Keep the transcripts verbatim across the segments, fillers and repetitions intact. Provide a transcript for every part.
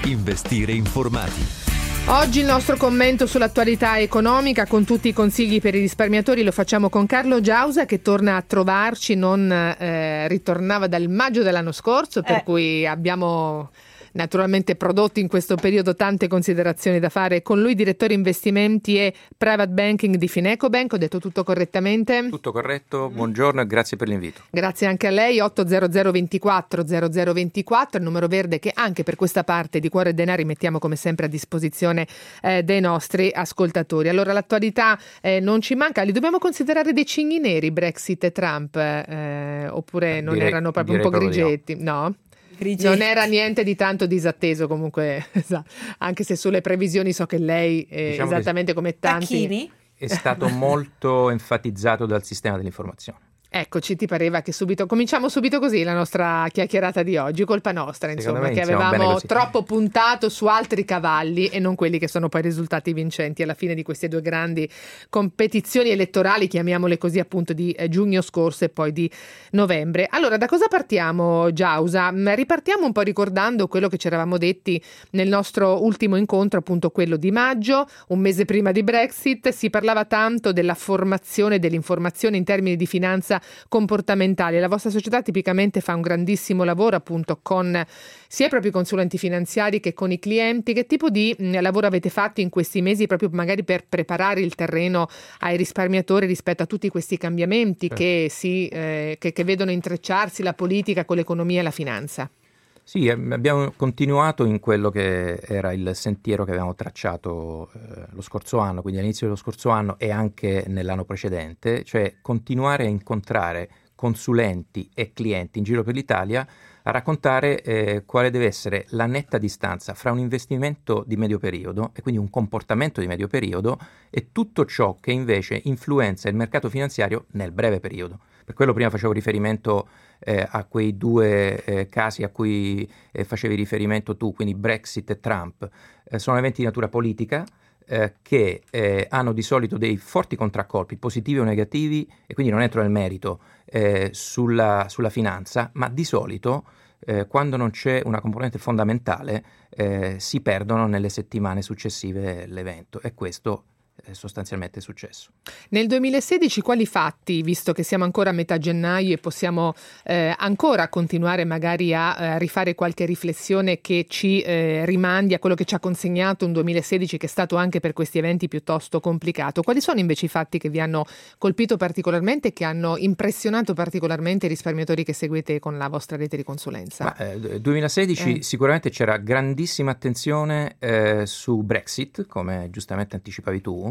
Investire informati. Oggi il nostro commento sull'attualità economica con tutti i consigli per i risparmiatori lo facciamo con Carlo Giausa, che torna a trovarci, non eh, ritornava dal maggio dell'anno scorso, per eh. cui abbiamo naturalmente prodotto in questo periodo tante considerazioni da fare con lui, direttore investimenti e private banking di Finecobank. Ho detto tutto correttamente? Tutto corretto, buongiorno e grazie per l'invito. Grazie anche a lei. Otto zero zero ventiquattro zero zero ventiquattro, il numero verde che anche per questa parte di Cuore e Denari mettiamo come sempre a disposizione eh, dei nostri ascoltatori. Allora, l'attualità eh, non ci manca, li dobbiamo considerare dei cigni neri Brexit e Trump eh, oppure non direi, erano proprio un po' grigetti? No. no? Grigetti. Non era niente di tanto disatteso comunque, anche se sulle previsioni so che lei, eh, diciamo esattamente come tanti... Tacchini? È stato molto enfatizzato dal sistema dell'informazione. Eccoci, ti pareva che subito cominciamo subito così la nostra chiacchierata di oggi, colpa nostra insomma, che avevamo troppo puntato su altri cavalli e non quelli che sono poi risultati vincenti alla fine di queste due grandi competizioni elettorali, chiamiamole così, appunto di eh, giugno scorso e poi di novembre. Allora, da cosa partiamo, Giausa? Ripartiamo un po' ricordando quello che ci eravamo detti nel nostro ultimo incontro, appunto quello di maggio, un mese prima di Brexit. Si parlava tanto della formazione dell'informazione in termini di finanza comportamentali. La vostra società tipicamente fa un grandissimo lavoro appunto con sia i propri consulenti finanziari che con i clienti. Che tipo di mh, lavoro avete fatto in questi mesi proprio magari per preparare il terreno ai risparmiatori rispetto a tutti questi cambiamenti certo. che, si, eh, che, che vedono intrecciarsi la politica con l'economia e la finanza? Sì, abbiamo continuato in quello che era il sentiero che avevamo tracciato eh, lo scorso anno, quindi all'inizio dello scorso anno e anche nell'anno precedente, cioè continuare a incontrare consulenti e clienti in giro per l'Italia a raccontare eh, quale deve essere la netta distanza fra un investimento di medio periodo e quindi un comportamento di medio periodo e tutto ciò che invece influenza il mercato finanziario nel breve periodo. Per quello prima facevo riferimento eh, a quei due eh, casi a cui eh, facevi riferimento tu, quindi Brexit e Trump. Eh, sono eventi di natura politica eh, che eh, hanno di solito dei forti contraccolpi, positivi o negativi, e quindi non entro nel merito eh, sulla, sulla finanza, ma di solito eh, quando non c'è una componente fondamentale eh, si perdono nelle settimane successive all'evento, e questo sostanzialmente è successo. Nel duemilasedici quali fatti, visto che siamo ancora a metà gennaio e possiamo eh, ancora continuare magari a, a rifare qualche riflessione che ci eh, rimandi a quello che ci ha consegnato un duemilasedici che è stato anche per questi eventi piuttosto complicato, quali sono invece i fatti che vi hanno colpito particolarmente e che hanno impressionato particolarmente i risparmiatori che seguite con la vostra rete di consulenza? Ma, eh, duemilasedici eh. sicuramente c'era grandissima attenzione eh, su Brexit, come giustamente anticipavi tu.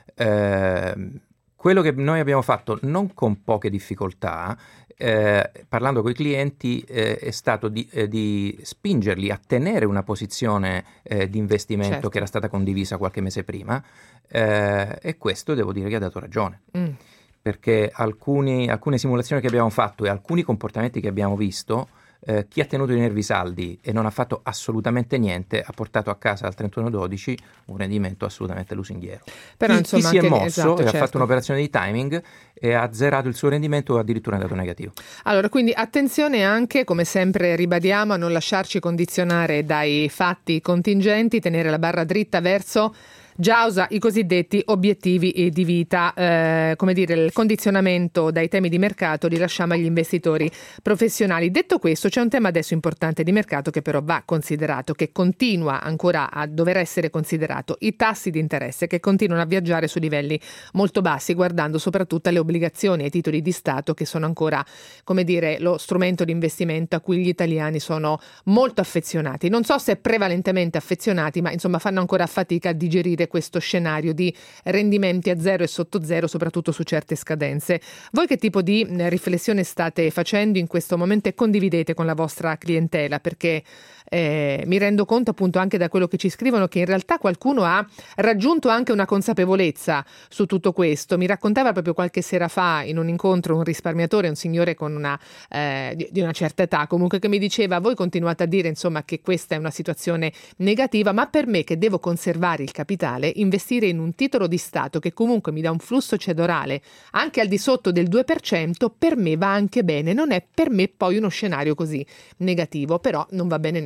Eh, quello che noi abbiamo fatto non con poche difficoltà eh, parlando con i clienti eh, è stato di, eh, di spingerli a tenere una posizione eh, di investimento certo. che era stata condivisa qualche mese prima eh, e questo devo dire che ha dato ragione mm. perché alcuni, alcune simulazioni che abbiamo fatto e alcuni comportamenti che abbiamo visto Eh, chi ha tenuto i nervi saldi e non ha fatto assolutamente niente ha portato a casa al trentuno dodici un rendimento assolutamente lusinghiero. Però, chi, insomma, chi si è mosso esatto, e certo. ha fatto un'operazione di timing e ha azzerato il suo rendimento o addirittura è andato negativo. Allora, quindi attenzione anche, come sempre ribadiamo, a non lasciarci condizionare dai fatti contingenti, tenere la barra dritta verso Giausa, i cosiddetti obiettivi di vita, eh, come dire, il condizionamento dai temi di mercato li lasciamo agli investitori professionali. Detto questo, c'è un tema adesso importante di mercato che però va considerato, che continua ancora a dover essere considerato, i tassi di interesse che continuano a viaggiare su livelli molto bassi, guardando soprattutto alle obbligazioni e ai titoli di Stato che sono ancora, come dire, lo strumento di investimento a cui gli italiani sono molto affezionati. Non so se prevalentemente affezionati, ma insomma fanno ancora fatica a digerire questo scenario di rendimenti a zero e sotto zero, soprattutto su certe scadenze. Voi che tipo di riflessione state facendo in questo momento e condividete con la vostra clientela? Perché eh, mi rendo conto appunto anche da quello che ci scrivono che in realtà qualcuno ha raggiunto anche una consapevolezza su tutto questo. Mi raccontava proprio qualche sera fa in un incontro un risparmiatore, un signore con una eh, di, di una certa età comunque, che mi diceva: voi continuate a dire insomma che questa è una situazione negativa, ma per me che devo conservare il capitale, investire in un titolo di Stato che comunque mi dà un flusso cedolare anche al di sotto del due per cento, per me va anche bene, non è per me poi uno scenario così negativo, però non va bene neanche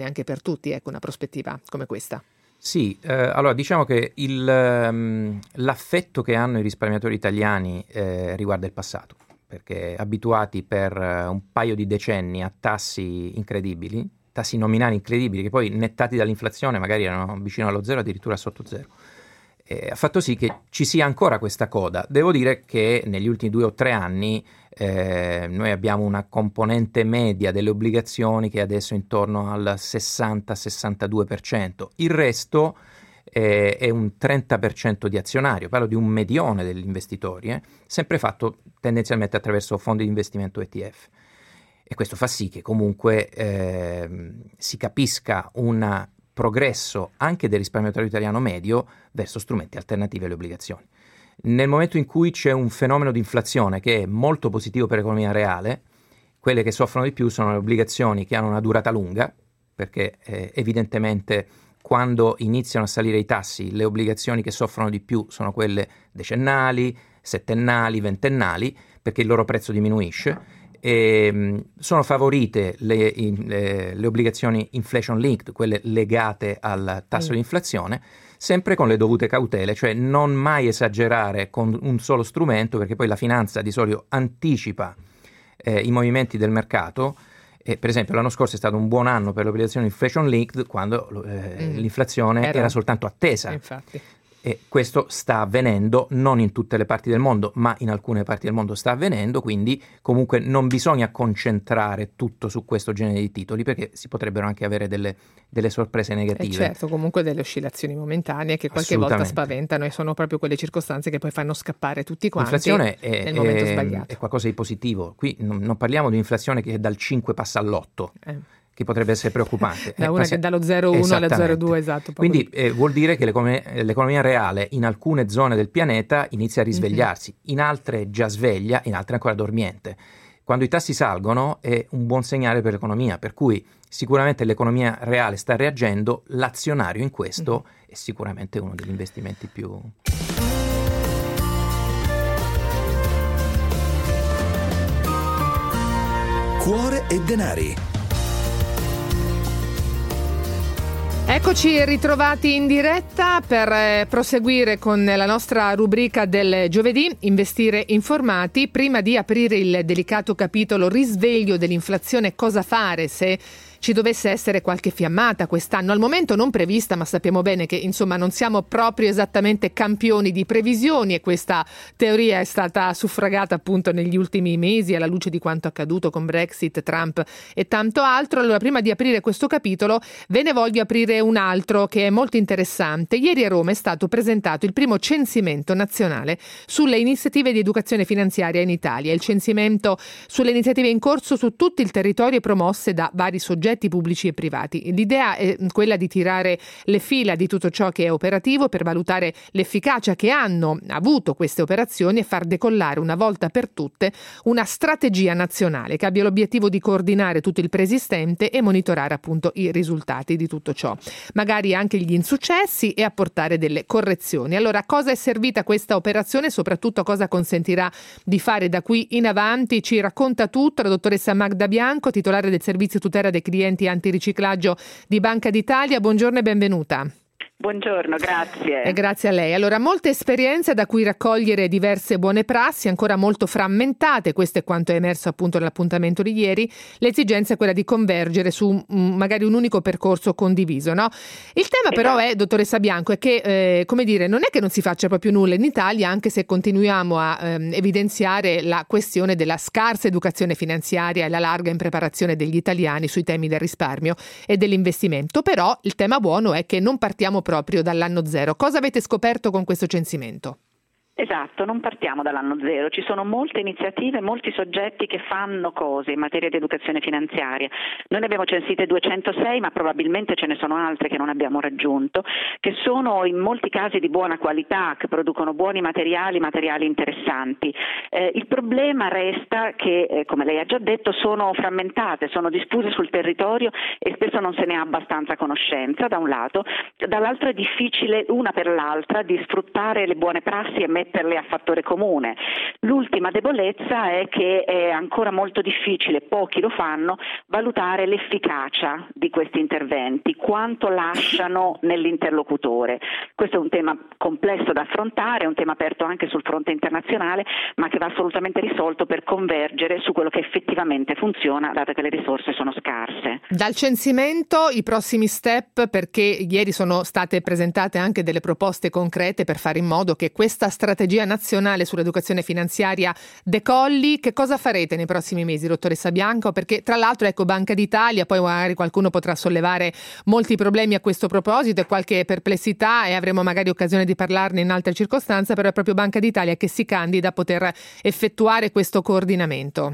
anche per tutti, ecco, una prospettiva come questa. Sì, eh, allora diciamo che il, um, l'affetto che hanno i risparmiatori italiani eh, riguarda il passato, perché abituati per uh, un paio di decenni a tassi incredibili, tassi nominali incredibili, che poi nettati dall'inflazione magari erano vicino allo zero, addirittura sotto zero. Eh, ha fatto sì che ci sia ancora questa coda. Devo dire che negli ultimi due o tre anni eh, noi abbiamo una componente media delle obbligazioni che è adesso intorno al sessanta sessantadue per cento. Il resto eh, è un trenta per cento di azionario, parlo di un medione degli investitori, eh, sempre fatto tendenzialmente attraverso fondi di investimento E T F. E questo fa sì che comunque eh, si capisca un progresso anche del risparmiatore italiano medio verso strumenti alternativi alle obbligazioni. Nel momento in cui c'è un fenomeno di inflazione che è molto positivo per l'economia reale, quelle che soffrono di più sono le obbligazioni che hanno una durata lunga, perché eh, evidentemente quando iniziano a salire i tassi, le obbligazioni che soffrono di più sono quelle decennali, settennali, ventennali, perché il loro prezzo diminuisce. E sono favorite le, le, le obbligazioni inflation linked, quelle legate al tasso mm. di inflazione, sempre con le dovute cautele, cioè non mai esagerare con un solo strumento, perché poi la finanza di solito anticipa eh, i movimenti del mercato. E per esempio l'anno scorso è stato un buon anno per le obbligazioni inflation linked, quando eh, mm. l'inflazione era, era soltanto attesa. Infatti. E questo sta avvenendo non in tutte le parti del mondo, ma in alcune parti del mondo sta avvenendo, quindi comunque non bisogna concentrare tutto su questo genere di titoli, perché si potrebbero anche avere delle, delle sorprese negative. E certo, comunque delle oscillazioni momentanee che qualche volta spaventano, e sono proprio quelle circostanze che poi fanno scappare tutti quanti. L'inflazione è, nel momento è, sbagliato. È qualcosa di positivo. Qui non, non parliamo di un'inflazione che dal cinque passa all'otto. Eh. Che potrebbe essere preoccupante. Da una eh, che dallo zero virgola uno allo zero virgola due, esatto. Quindi eh, vuol dire che l'economia, l'economia reale in alcune zone del pianeta inizia a risvegliarsi, mm-hmm. in altre già sveglia, in altre ancora dormiente. Quando i tassi salgono è un buon segnale per l'economia, per cui sicuramente l'economia reale sta reagendo, l'azionario in questo mm-hmm. è sicuramente uno degli investimenti più... Cuore e denari. Eccoci ritrovati in diretta per eh, proseguire con la nostra rubrica del giovedì, Investire informati. Prima di aprire il delicato capitolo risveglio dell'inflazione, cosa fare se ci dovesse essere qualche fiammata quest'anno, al momento non prevista, ma sappiamo bene che insomma non siamo proprio esattamente campioni di previsioni, e questa teoria è stata suffragata appunto negli ultimi mesi alla luce di quanto accaduto con Brexit, Trump e tanto altro. Allora, prima di aprire questo capitolo ve ne voglio aprire un altro che è molto interessante. Ieri a Roma è stato presentato il primo censimento nazionale sulle iniziative di educazione finanziaria in Italia, il censimento sulle iniziative in corso su tutto il territorio promosse da vari soggetti pubblici e privati. L'idea è quella di tirare le fila di tutto ciò che è operativo per valutare l'efficacia che hanno avuto queste operazioni e far decollare una volta per tutte una strategia nazionale che abbia l'obiettivo di coordinare tutto il preesistente e monitorare appunto i risultati di tutto ciò, magari anche gli insuccessi, e apportare delle correzioni. Allora, cosa è servita questa operazione e soprattutto cosa consentirà di fare da qui in avanti? Ci racconta tutto la dottoressa Magda Bianco, titolare del servizio tutela dei clienti antiriciclaggio di Banca d'Italia. Buongiorno e benvenuta. Buongiorno, grazie. E grazie a lei. Allora, molte esperienze da cui raccogliere diverse buone prassi, ancora molto frammentate, questo è quanto è emerso appunto nell'appuntamento di ieri. L'esigenza è quella di convergere su um, magari un unico percorso condiviso, no? Il tema però è, dottoressa Bianco, è che, eh, come dire, non è che non si faccia proprio nulla in Italia, anche se continuiamo a ehm, evidenziare la questione della scarsa educazione finanziaria e la larga impreparazione degli italiani sui temi del risparmio e dell'investimento. Però il tema buono è che non partiamo proprio dall'anno zero. Cosa avete scoperto con questo censimento? Esatto, non partiamo dall'anno zero, ci sono molte iniziative, molti soggetti che fanno cose in materia di educazione finanziaria. Noi ne abbiamo censite duecentosei, ma probabilmente ce ne sono altre che non abbiamo raggiunto, che sono in molti casi di buona qualità, che producono buoni materiali, materiali interessanti. Eh, il problema resta che, eh, come lei ha già detto, sono frammentate, sono diffuse sul territorio e spesso non se ne ha abbastanza conoscenza, da un lato. Dall'altro è difficile una per l'altra di sfruttare le buone prassi e mettere metterle a fattore comune. L'ultima debolezza è che è ancora molto difficile, pochi lo fanno, valutare l'efficacia di questi interventi, quanto lasciano nell'interlocutore. Questo è un tema complesso da affrontare, è un tema aperto anche sul fronte internazionale, ma che va assolutamente risolto per convergere su quello che effettivamente funziona, dato che le risorse sono scarse. Dal censimento i prossimi step, perché ieri sono state presentate anche delle proposte concrete per fare in modo che questa strategia nazionale sull'educazione finanziaria decolli. Che cosa farete nei prossimi mesi, dottoressa Bianco? Perché tra l'altro ecco Banca d'Italia, poi magari qualcuno potrà sollevare molti problemi a questo proposito e qualche perplessità, e avremo magari occasione di parlarne in altre circostanze, però è proprio Banca d'Italia che si candida a poter effettuare questo coordinamento.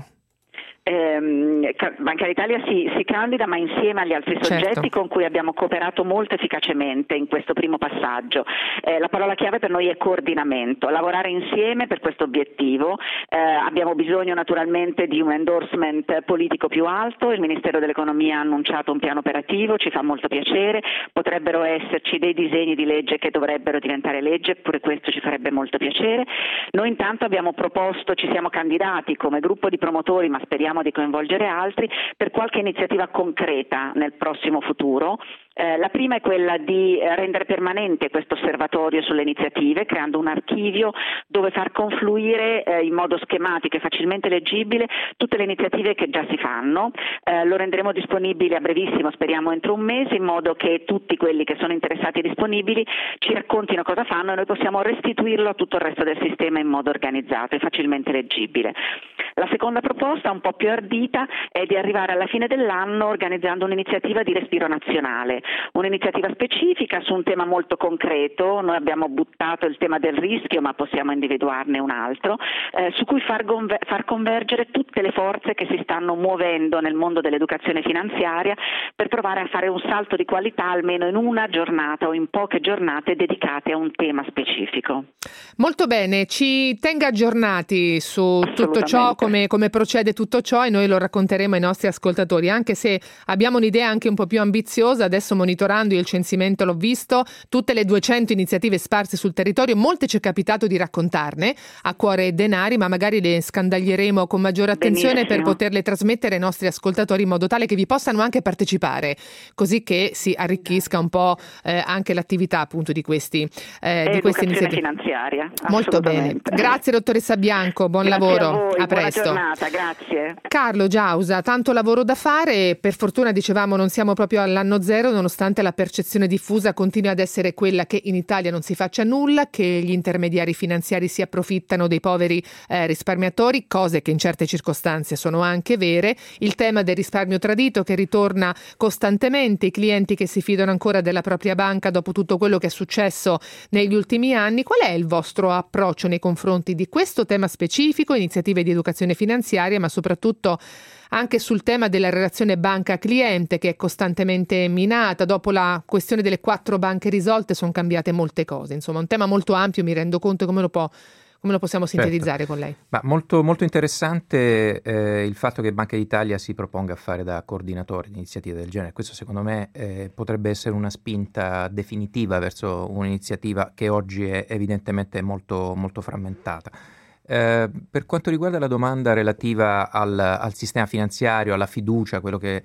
Eh, Banca d'Italia si, si candida, ma insieme agli altri soggetti, certo, con cui abbiamo cooperato molto efficacemente in questo primo passaggio. Eh, la parola chiave per noi è coordinamento, lavorare insieme per questo obiettivo. Eh, abbiamo bisogno naturalmente di un endorsement politico più alto, il Ministero dell'Economia ha annunciato un piano operativo, ci fa molto piacere, potrebbero esserci dei disegni di legge che dovrebbero diventare legge, pure questo ci farebbe molto piacere. Noi intanto abbiamo proposto, ci siamo candidati come gruppo di promotori, ma speriamo di coinvolgere altri, per qualche iniziativa concreta nel prossimo futuro. Eh, la prima è quella di rendere permanente questo osservatorio sulle iniziative, creando un archivio dove far confluire eh, in modo schematico e facilmente leggibile tutte le iniziative che già si fanno. Eh, lo renderemo disponibile a brevissimo, speriamo entro un mese, in modo che tutti quelli che sono interessati e disponibili ci raccontino cosa fanno e noi possiamo restituirlo a tutto il resto del sistema in modo organizzato e facilmente leggibile. La seconda proposta, un po' più ardita, è di arrivare alla fine dell'anno organizzando un'iniziativa di respiro nazionale, un'iniziativa specifica su un tema molto concreto. Noi abbiamo buttato il tema del rischio, ma possiamo individuarne un altro, eh, su cui far, gonver- far convergere tutte le forze che si stanno muovendo nel mondo dell'educazione finanziaria per provare a fare un salto di qualità almeno in una giornata o in poche giornate dedicate a un tema specifico. Molto bene, ci tenga aggiornati su tutto ciò, come, come procede tutto ciò, e noi lo racconteremo ai nostri ascoltatori, anche se abbiamo un'idea anche un po' più ambiziosa. Adesso, monitorando il censimento, l'ho visto, tutte le duecento iniziative sparse sul territorio, molte ci è capitato di raccontarne a cuore e denari, ma magari le scandaglieremo con maggiore attenzione. Benissimo. Per poterle trasmettere ai nostri ascoltatori in modo tale che vi possano anche partecipare, così che si arricchisca un po' eh, anche l'attività appunto di questi eh, di queste iniziative finanziaria. Molto bene, grazie dottoressa Bianco, buon grazie lavoro, a, voi, a presto. Buona giornata, grazie. Carlo Giausa, tanto lavoro da fare, per fortuna dicevamo non siamo proprio all'anno zero, nonostante la percezione diffusa continui ad essere quella che in Italia non si faccia nulla, che gli intermediari finanziari si approfittano dei poveri eh, risparmiatori, cose che in certe circostanze sono anche vere. Il tema del risparmio tradito che ritorna costantemente, i clienti che si fidano ancora della propria banca dopo tutto quello che è successo negli ultimi anni. Qual è il vostro approccio nei confronti di questo tema specifico, iniziative di educazione finanziaria, ma soprattutto anche sul tema della relazione banca-cliente, che è costantemente minata? Dopo la questione delle quattro banche risolte sono cambiate molte cose, insomma un tema molto ampio, mi rendo conto. Come lo può Come lo possiamo sintetizzare, certo, con lei? Ma molto, molto interessante eh, il fatto che Banca d'Italia si proponga a fare da coordinatore di iniziative del genere. Questo secondo me eh, potrebbe essere una spinta definitiva verso un'iniziativa che oggi è evidentemente molto, molto frammentata. Eh, per quanto riguarda la domanda relativa al, al sistema finanziario, alla fiducia, quello che,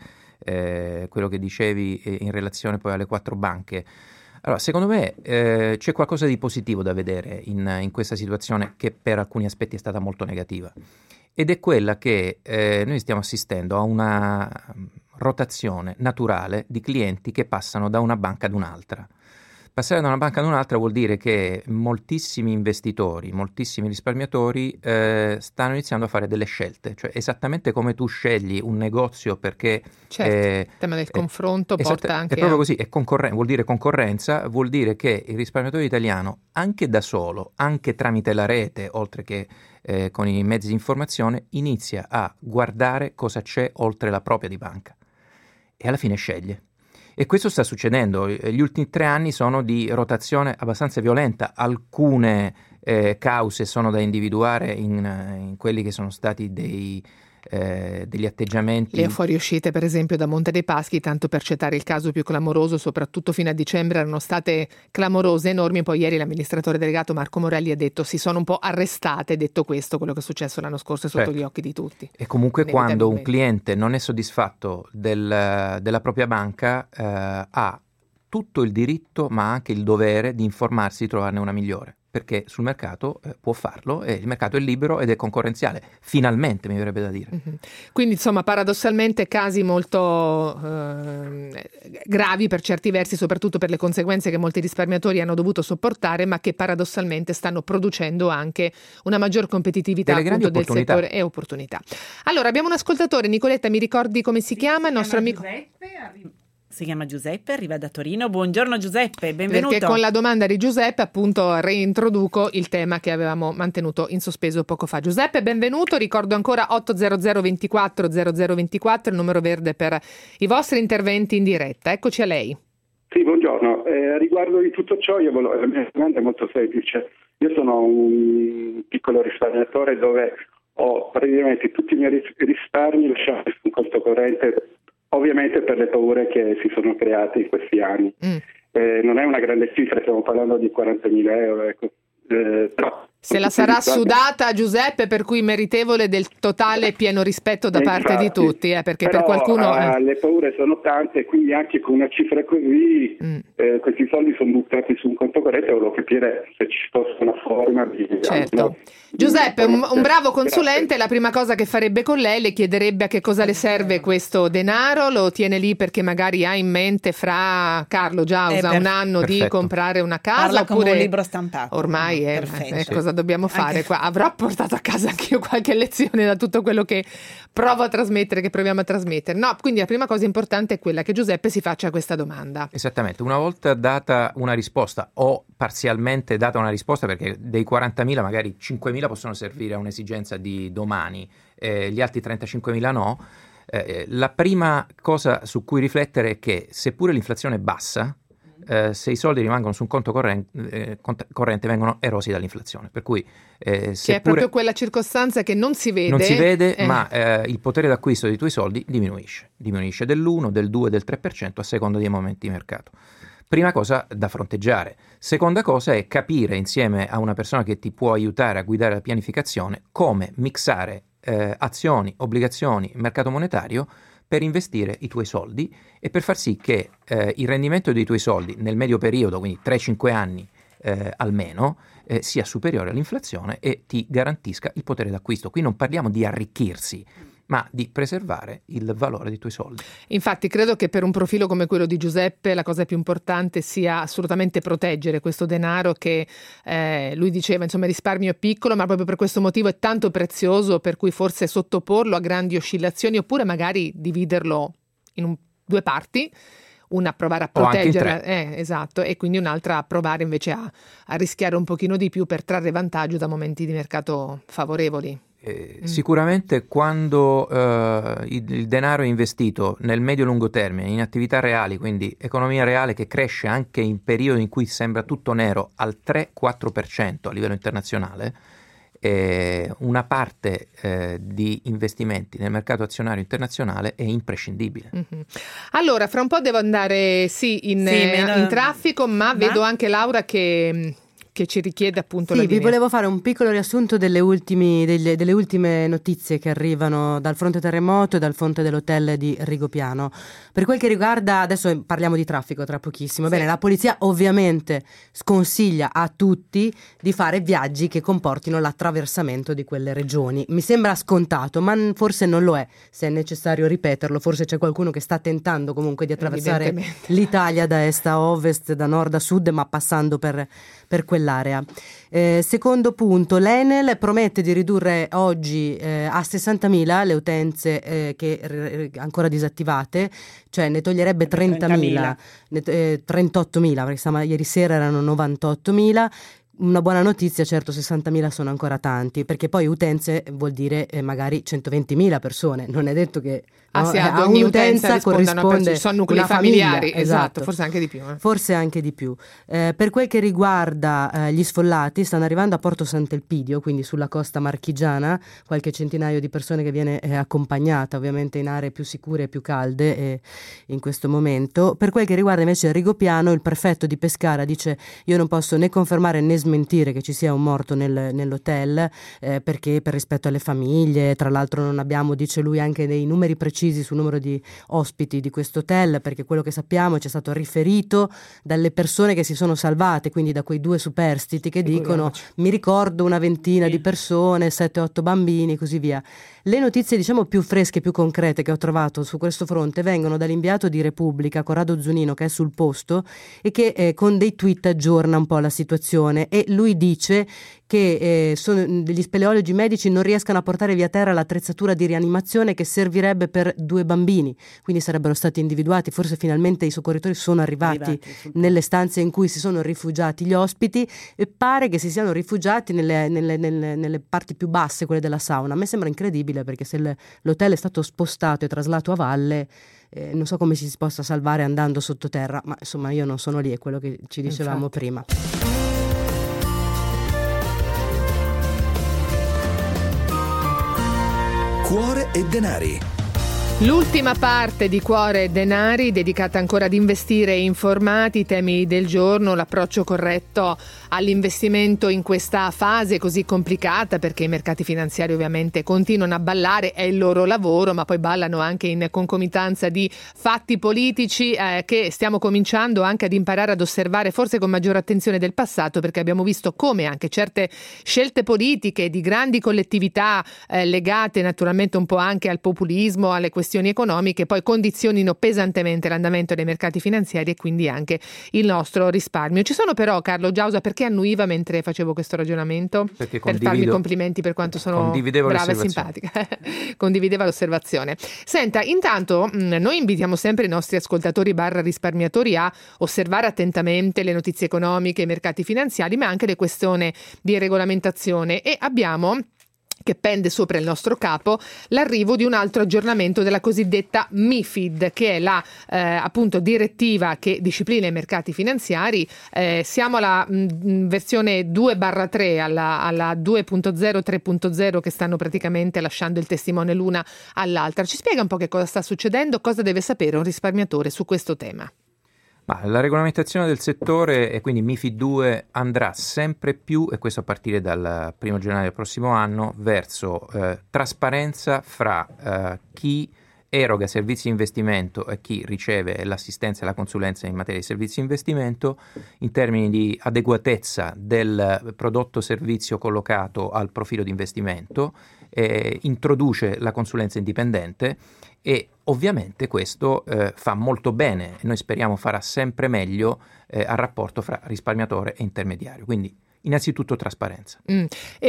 eh, quello che dicevi in relazione poi alle quattro banche, allora, secondo me eh, c'è qualcosa di positivo da vedere in, in questa situazione, che per alcuni aspetti è stata molto negativa, ed è quella che eh, noi stiamo assistendo a una rotazione naturale di clienti che passano da una banca ad un'altra. Passare da una banca ad un'altra vuol dire che moltissimi investitori, moltissimi risparmiatori eh, stanno iniziando a fare delle scelte, cioè esattamente come tu scegli un negozio perché... Certo, eh, il tema del confronto eh, porta anche è proprio a... così, è concorren- vuol dire concorrenza, vuol dire che il risparmiatore italiano, anche da solo, anche tramite la rete, oltre che eh, con i mezzi di informazione, inizia a guardare cosa c'è oltre la propria di banca e alla fine sceglie. E questo sta succedendo. Gli ultimi tre anni sono di rotazione abbastanza violenta. Alcune eh, cause sono da individuare in, in quelli che sono stati dei, eh, degli atteggiamenti. Le fuoriuscite per esempio da Monte dei Paschi, tanto per citare il caso più clamoroso, soprattutto fino a dicembre erano state clamorose, enormi. Poi ieri l'amministratore delegato Marco Morelli ha detto si sono un po' arrestate, detto questo, quello che è successo l'anno scorso è sotto certo. gli occhi di tutti. E comunque quando un cliente non è soddisfatto del, della propria banca eh, ha tutto il diritto ma anche il dovere di informarsi di trovarne una migliore, perché sul mercato eh, può farlo e il mercato è libero ed è concorrenziale, finalmente mi verrebbe da dire. Mm-hmm. Quindi insomma paradossalmente casi molto eh, gravi per certi versi, soprattutto per le conseguenze che molti risparmiatori hanno dovuto sopportare, ma che paradossalmente stanno producendo anche una maggior competitività appunto del settore e opportunità. Allora abbiamo un ascoltatore, Nicoletta, mi ricordi come si chiama? Il nostro amico Giuseppe, arri- Si chiama Giuseppe, arriva da Torino. Buongiorno Giuseppe, benvenuto. Perché con la domanda di Giuseppe appunto reintroduco il tema che avevamo mantenuto in sospeso poco fa. Giuseppe, benvenuto. Ricordo ancora otto zero zero ventiquattro zero zero ventiquattro, il numero verde per i vostri interventi in diretta. Eccoci a lei. Sì, buongiorno. Eh, riguardo di tutto ciò, io volevo, la mia domanda è molto semplice. Io sono un piccolo risparmiatore dove ho praticamente tutti i miei risparmi lasciati sul conto corrente, ovviamente per le paure che si sono create in questi anni. Mm. Eh, non è una grande cifra, stiamo parlando di quarantamila euro. Ecco. Eh, però, Se la sarà sudata Giuseppe, per cui meritevole del totale pieno rispetto da eh, parte infatti, di tutti, eh, perché però, per qualcuno... Eh, eh. le paure sono tante, quindi anche con una cifra così mm. eh, questi soldi sono buttati su un conto corrente. Volevo capire se ci fosse una forma di... Certo. No, Giuseppe, un, un bravo consulente, la prima cosa che farebbe con lei, le chiederebbe a che cosa le serve questo denaro, lo tiene lì perché magari ha in mente fra Carlo Giausa per... un anno Perfetto. Di comprare una casa. Parla oppure... come un libro stampato. Ormai è, eh, cosa dobbiamo fare anche... qua? Avrò portato a casa anch'io qualche lezione da tutto quello che provo a trasmettere, che proviamo a trasmettere. No, quindi la prima cosa importante è quella che Giuseppe si faccia questa domanda. Esattamente, una volta data una risposta o parzialmente data una risposta, perché dei quarantamila magari cinquemila possono servire a un'esigenza di domani, eh, gli altri trentacinquemila no, eh, la prima cosa su cui riflettere è che seppure l'inflazione è bassa, eh, se i soldi rimangono su un conto corrente, eh, corrente vengono erosi dall'inflazione, per cui eh, che è proprio quella circostanza che non si vede, non si vede eh. ma eh, il potere d'acquisto dei tuoi soldi diminuisce, diminuisce dell'uno, del due, del tre per cento a seconda dei momenti di mercato. Prima cosa da fronteggiare. Seconda cosa è capire insieme a una persona che ti può aiutare a guidare la pianificazione come mixare eh, azioni, obbligazioni, mercato monetario per investire i tuoi soldi e per far sì che eh, il rendimento dei tuoi soldi nel medio periodo, quindi tre cinque anni eh, almeno, eh, sia superiore all'inflazione e ti garantisca il potere d'acquisto. Qui non parliamo di arricchirsi, ma di preservare il valore dei tuoi soldi. Infatti credo che per un profilo come quello di Giuseppe la cosa più importante sia assolutamente proteggere questo denaro che eh, lui diceva, insomma, il risparmio è piccolo, ma proprio per questo motivo è tanto prezioso, per cui forse sottoporlo a grandi oscillazioni oppure magari dividerlo in un, due parti, una a provare a proteggerla, eh, esatto, e quindi un'altra a provare invece a, a rischiare un pochino di più per trarre vantaggio da momenti di mercato favorevoli. Eh, mm. Sicuramente quando eh, il, il denaro è investito nel medio-lungo termine in attività reali, quindi economia reale che cresce anche in periodi in cui sembra tutto nero al tre quattro per cento a livello internazionale, eh, una parte eh, di investimenti nel mercato azionario internazionale è imprescindibile. Mm-hmm. Allora, fra un po' devo andare sì in, sì, eh, meno... in traffico, ma, ma vedo anche Laura che... che ci richiede appunto sì, la linea. Vi volevo fare un piccolo riassunto delle, ultimi, delle, delle ultime notizie che arrivano dal fronte terremoto e dal fronte dell'hotel di Rigopiano. Per quel che riguarda, adesso parliamo di traffico tra pochissimo, sì. Bene, la polizia ovviamente sconsiglia a tutti di fare viaggi che comportino l'attraversamento di quelle regioni. Mi sembra scontato, ma forse non lo è, se è necessario ripeterlo, forse c'è qualcuno che sta tentando comunque di attraversare l'Italia da est a ovest, da nord a sud, ma passando per, per quell'area. Eh, secondo punto, l'Enel promette di ridurre oggi eh, a sessantamila le utenze eh, che r- ancora disattivate, cioè ne toglierebbe trentamila, ne, eh, trentottomila, perché stama, ieri sera erano novantottomila. una buona notizia, certo sessantamila sono ancora tanti, perché poi utenze vuol dire eh, magari centoventimila persone, non è detto che ah, no, sì, a ogni un'utenza corrisponde sono nuclei una familiari, famiglia, esatto, forse anche di più. Eh. Forse anche di più. Eh, per quel che riguarda eh, gli sfollati, stanno arrivando a Porto Sant'Elpidio, quindi sulla costa marchigiana, qualche centinaio di persone che viene eh, accompagnata ovviamente in aree più sicure e più calde eh, in questo momento. Per quel che riguarda invece Rigopiano, il prefetto di Pescara dice: io non posso né confermare né smentire che ci sia un morto nel, nell'hotel eh, perché per rispetto alle famiglie, tra l'altro non abbiamo, dice lui, anche dei numeri precisi sul numero di ospiti di questo hotel, perché quello che sappiamo ci è stato riferito dalle persone che si sono salvate, quindi da quei due superstiti che dicono mi ricordo una ventina di persone, sette otto bambini e così via. Le notizie diciamo più fresche, più concrete che ho trovato su questo fronte vengono dall'inviato di Repubblica Corrado Zunino, che è sul posto e che eh, con dei tweet aggiorna un po' la situazione, e lui dice che eh, sono, degli speleologi medici non riescano a portare via terra l'attrezzatura di rianimazione che servirebbe per due bambini, quindi sarebbero stati individuati, forse finalmente i soccorritori sono arrivati, arrivati nelle stanze in cui si sono rifugiati gli ospiti, e pare che si siano rifugiati nelle, nelle, nelle, nelle parti più basse, quelle della sauna. A me sembra incredibile, perché se l'hotel è stato spostato e traslato a valle, eh, non so come si possa salvare andando sottoterra, ma insomma io non sono lì, è quello che ci dicevamo Infatti. prima. Cuore e denari. L'ultima parte di Cuore e Denari, dedicata ancora ad investire informati, i temi del giorno, l'approccio corretto all'investimento in questa fase così complicata, perché i mercati finanziari ovviamente continuano a ballare, è il loro lavoro, ma poi ballano anche in concomitanza di fatti politici eh, che stiamo cominciando anche ad imparare ad osservare, forse con maggiore attenzione del passato, perché abbiamo visto come anche certe scelte politiche di grandi collettività eh, legate naturalmente un po' anche al populismo, alle questioni economiche, poi condizionino pesantemente l'andamento dei mercati finanziari e quindi anche il nostro risparmio. Ci sono però, Carlo Giausa, perché annuiva mentre facevo questo ragionamento? Perché per farmi complimenti per quanto sono brava e simpatica. Condivideva l'osservazione. Senta, intanto mh, noi invitiamo sempre i nostri ascoltatori barra risparmiatori a osservare attentamente le notizie economiche, i mercati finanziari, ma anche le questioni di regolamentazione, e abbiamo, che pende sopra il nostro capo, l'arrivo di un altro aggiornamento della cosiddetta MiFID, che è la eh, appunto direttiva che disciplina i mercati finanziari. Eh, siamo alla mh, versione due barra tre, alla, alla due punto zero tre punto zero, che stanno praticamente lasciando il testimone l'una all'altra. Ci spiega un po' che cosa sta succedendo, cosa deve sapere un risparmiatore su questo tema? Ma la regolamentazione del settore, e quindi MiFID due, andrà sempre più, e questo a partire dal primo gennaio del prossimo anno, verso eh, trasparenza fra eh, chi eroga servizi di investimento e chi riceve l'assistenza e la consulenza in materia di servizi di investimento, in termini di adeguatezza del prodotto servizio collocato al profilo di investimento, eh, introduce la consulenza indipendente, e ovviamente questo eh, fa molto bene, e noi speriamo farà sempre meglio eh, al rapporto fra risparmiatore e intermediario. Quindi innanzitutto trasparenza. Mm.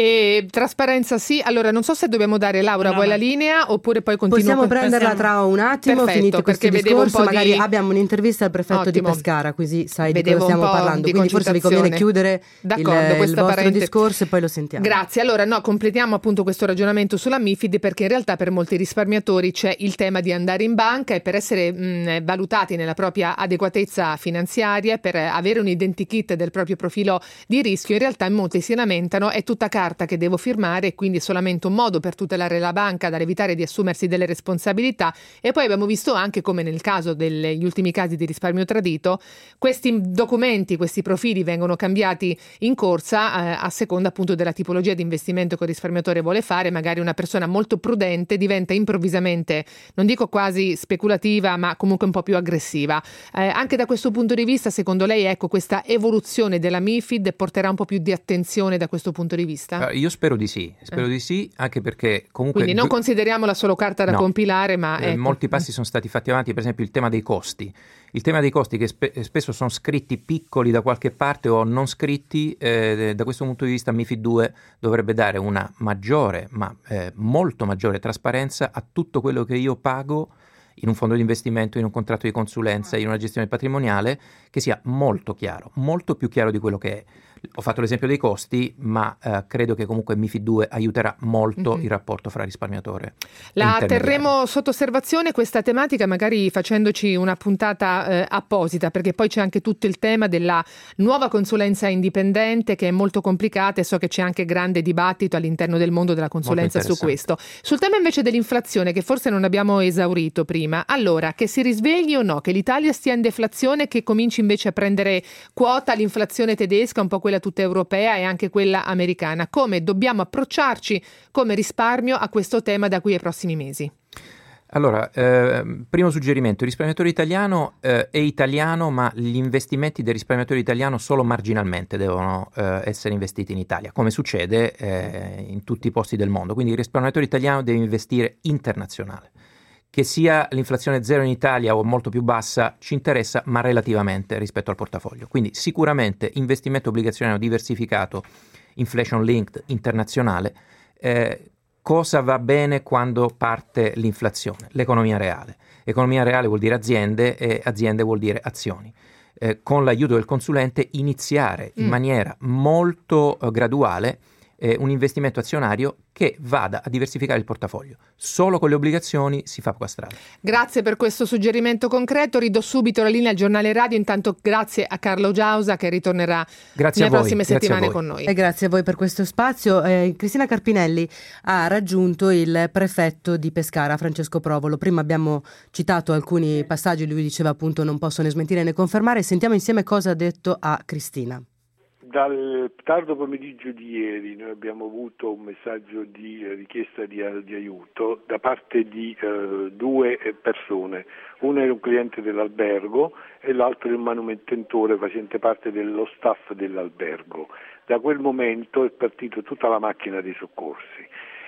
E trasparenza sì, allora non so se dobbiamo dare, Laura, no, vuoi ma... la linea oppure poi continuiamo? Possiamo prenderla tra un attimo, Perfetto, finito questo discorso, un magari di... abbiamo un'intervista al prefetto Ottimo. di Pescara, così sai vedevo di cosa stiamo parlando, quindi forse vi conviene chiudere il, il vostro parente... discorso e poi lo sentiamo. Grazie, allora no, completiamo appunto questo ragionamento sulla MiFID, perché in realtà per molti risparmiatori c'è il tema di andare in banca e per essere mh, valutati nella propria adeguatezza finanziaria, per avere un identikit del proprio profilo di rischio, in realtà in molti si lamentano: è tutta carta che devo firmare e quindi è solamente un modo per tutelare la banca dall'evitare di assumersi delle responsabilità. E poi abbiamo visto anche come nel caso degli ultimi casi di risparmio tradito, questi documenti, questi profili vengono cambiati in corsa eh, a seconda appunto della tipologia di investimento che il risparmiatore vuole fare. Magari una persona molto prudente diventa improvvisamente, non dico quasi speculativa, ma comunque un po' più aggressiva. Eh, anche da questo punto di vista, secondo lei, ecco, questa evoluzione della MiFID porterà un po' più di attenzione da questo punto di vista? Uh, io spero di sì, spero eh. di sì, anche perché comunque... Quindi non gi- consideriamola solo carta da no. compilare, ma... Eh, ecco. Molti passi sono stati fatti avanti, per esempio il tema dei costi. Il tema dei costi che spe- spesso sono scritti piccoli da qualche parte o non scritti, eh, da questo punto di vista MiFID due dovrebbe dare una maggiore, ma eh, molto maggiore trasparenza a tutto quello che io pago in un fondo di investimento, in un contratto di consulenza, in una gestione patrimoniale, che sia molto chiaro, molto più chiaro di quello che è. Ho fatto l'esempio dei costi, ma eh, credo che comunque MiFID due aiuterà molto mm-hmm. il rapporto fra risparmiatore La e terremo sotto osservazione questa tematica, magari facendoci una puntata eh, apposita, perché poi c'è anche tutto il tema della nuova consulenza indipendente, che è molto complicata, e so che c'è anche grande dibattito all'interno del mondo della consulenza su questo. Sul tema invece dell'inflazione, che forse non abbiamo esaurito prima, allora, che si risvegli o no, che l'Italia stia in deflazione, che cominci invece a prendere quota l'inflazione tedesca, un po' quella tutta europea e anche quella americana, come dobbiamo approcciarci come risparmio a questo tema da qui ai prossimi mesi? Allora, eh, primo suggerimento: il risparmiatore italiano eh, è italiano, ma gli investimenti del risparmiatore italiano solo marginalmente devono eh, essere investiti in Italia, come succede eh, in tutti i posti del mondo. Quindi il risparmiatore italiano deve investire internazionale. Che sia l'inflazione zero in Italia o molto più bassa ci interessa, ma relativamente rispetto al portafoglio. Quindi sicuramente investimento obbligazionario diversificato, inflation linked, internazionale. Eh, cosa va bene quando parte l'inflazione? L'economia reale. Economia reale vuol dire aziende e aziende vuol dire azioni. Eh, con l'aiuto del consulente iniziare in mm. maniera molto eh, graduale eh, un investimento azionario che vada a diversificare il portafoglio. Solo con le obbligazioni si fa poca strada. Grazie per questo suggerimento concreto. Ridò subito la linea al giornale radio. Intanto grazie a Carlo Giausa, che ritornerà grazie nelle a voi, prossime settimane voi. con noi. E grazie a voi per questo spazio. Eh, Cristina Carpinelli ha raggiunto il prefetto di Pescara, Francesco Provolo. Prima abbiamo citato alcuni passaggi, lui diceva appunto non posso né smentire né confermare. Sentiamo insieme cosa ha detto a Cristina. Dal tardo pomeriggio di ieri noi abbiamo avuto un messaggio di eh, richiesta di, di aiuto da parte di eh, due persone. Uno era un cliente dell'albergo e l'altro era un manumattentore facente parte dello staff dell'albergo. Da quel momento è partita tutta la macchina dei soccorsi,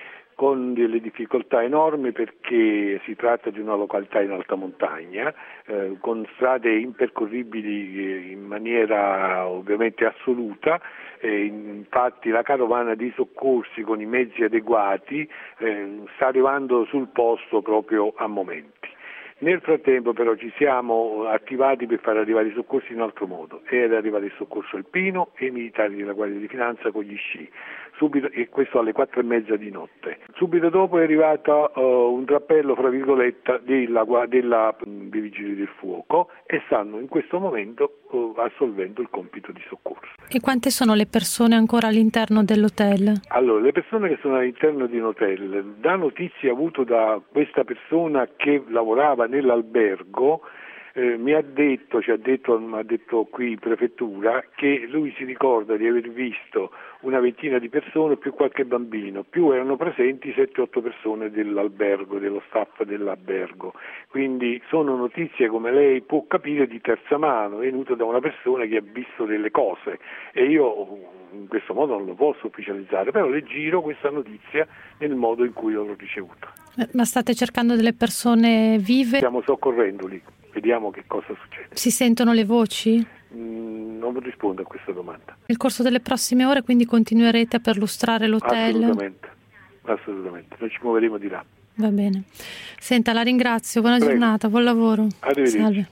con delle difficoltà enormi perché si tratta di una località in alta montagna, eh, con strade impercorribili in maniera ovviamente assoluta, eh, infatti la carovana dei soccorsi con i mezzi adeguati eh, sta arrivando sul posto proprio a momenti. Nel frattempo però ci siamo attivati per far arrivare i soccorsi in un altro modo, ed è arrivato il soccorso alpino e i militari della Guardia di Finanza con gli sci, subito, e questo alle quattro e mezza di notte. Subito dopo è arrivato uh, un drappello, fra virgolette, della, della, dei Vigili del Fuoco, e stanno in questo momento uh, assolvendo il compito di soccorso. E quante sono le persone ancora all'interno dell'hotel? Allora, le persone che sono all'interno di un hotel, da notizie avute da questa persona che lavorava nell'albergo, eh, mi ha detto, ci ha detto, mi ha detto qui in prefettura, che lui si ricorda di aver visto una ventina di persone più qualche bambino, più erano presenti sette otto persone dell'albergo, dello staff dell'albergo. Quindi sono notizie, come lei può capire, di terza mano, venute da una persona che ha visto delle cose, e io in questo modo non lo posso ufficializzare, però le giro questa notizia nel modo in cui l'ho ricevuta. Ma state cercando delle persone vive? Stiamo soccorrendoli, vediamo che cosa succede. Si sentono le voci? Mm, non rispondo a questa domanda. Nel corso delle prossime ore quindi continuerete a perlustrare l'hotel? Assolutamente, assolutamente, noi ci muoveremo di là. Va bene. Senta, la ringrazio, buona Prego. giornata, buon lavoro. Arrivederci. Salve.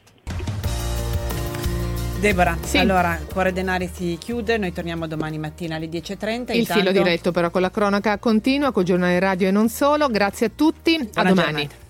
Deborah, Sì. allora Cuore Denari si chiude, noi torniamo domani mattina alle dieci e trenta. Il Intanto... filo diretto però con la cronaca continua, col giornale radio e non solo. Grazie a tutti, Buona a domani. giornata.